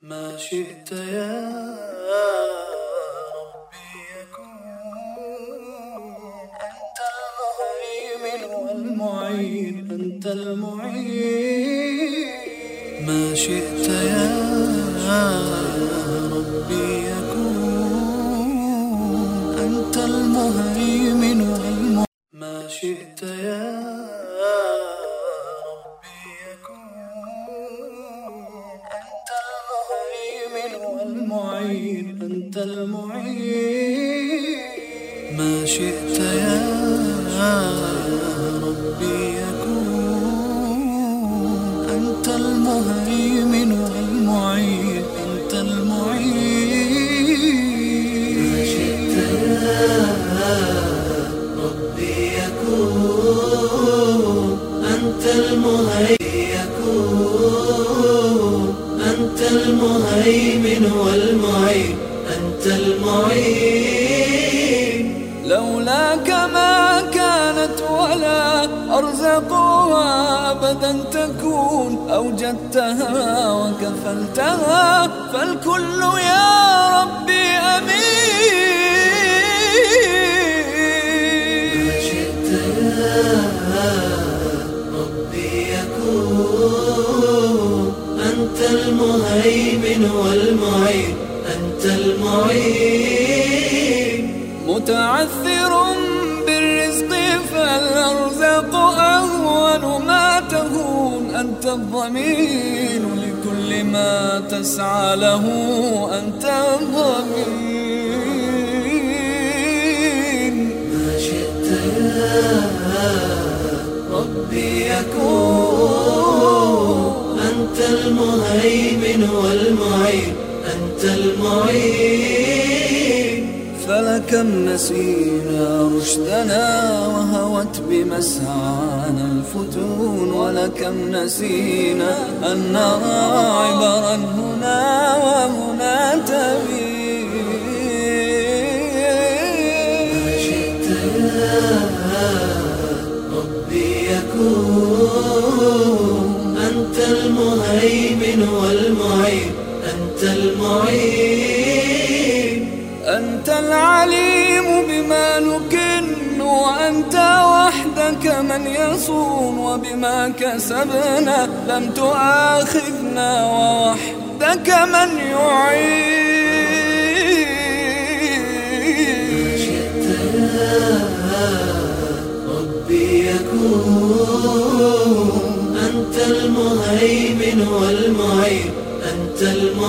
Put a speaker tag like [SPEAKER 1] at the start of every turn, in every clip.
[SPEAKER 1] ما شئت يا ربي يكون، أنت المهيمن والمعين، أنت المعين. ما شئت يا ربي يكون، أنت المهيمن والمعين. ما شئت يا والمعين، أنت المعين. ما شئت يا ربي يكون، أنت المهيمن والمعين، أنت المعين. ما شئت يا ربي يكون، أنت المهيمن، أنت المهيمن والمعين، أنت المعين. لولاك ما كانت ولا أرزقها أبدا تكون، أوجدتها وكفلتها، فالكل يا ربي أمين. ما شئت يا ربي يكون، أنت المهيمن والمعين، أنت المعين. متعثر بالرزق فالأرزاق أهون ما تهون، أنت الضمين لكل ما تسعى له، أنت الضمين. ما شئت يا ربي يكون، أنت المهيمن والمعين، أنت المعين. فلكم نسينا رشدنا وهوت بمسعانا الفتون، ولكم نسينا أن نرى عبرا هنا وهنا تبين. ما شئت يا ربي يكون، أنت المهيمن والمعين، أنت المعين. أنت العليم بما نكن، وأنت وحدك من يصون، وبما كسبنا لم تؤاخذنا، ووحدك من يعين. ما شئت يا ربي يكون، أنت المهيمن والمعين، أنت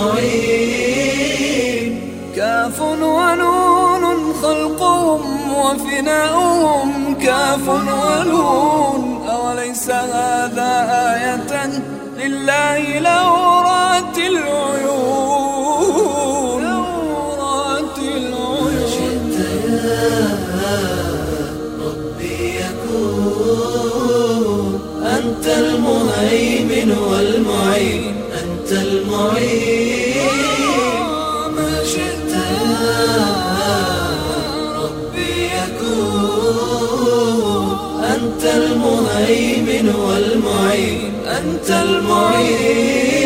[SPEAKER 1] المعين. كاف ونون خلقهم وفناؤهم، كاف ونون، أوليس هذا آية لله لو رأت العيون، لو رأت العيون. ما شئت يا ربي يكون، أنت المهيمن والمعين، أنت المعين. ما شئت يا ربي يكون، أنت المهيمن والمعين، أنت المعين.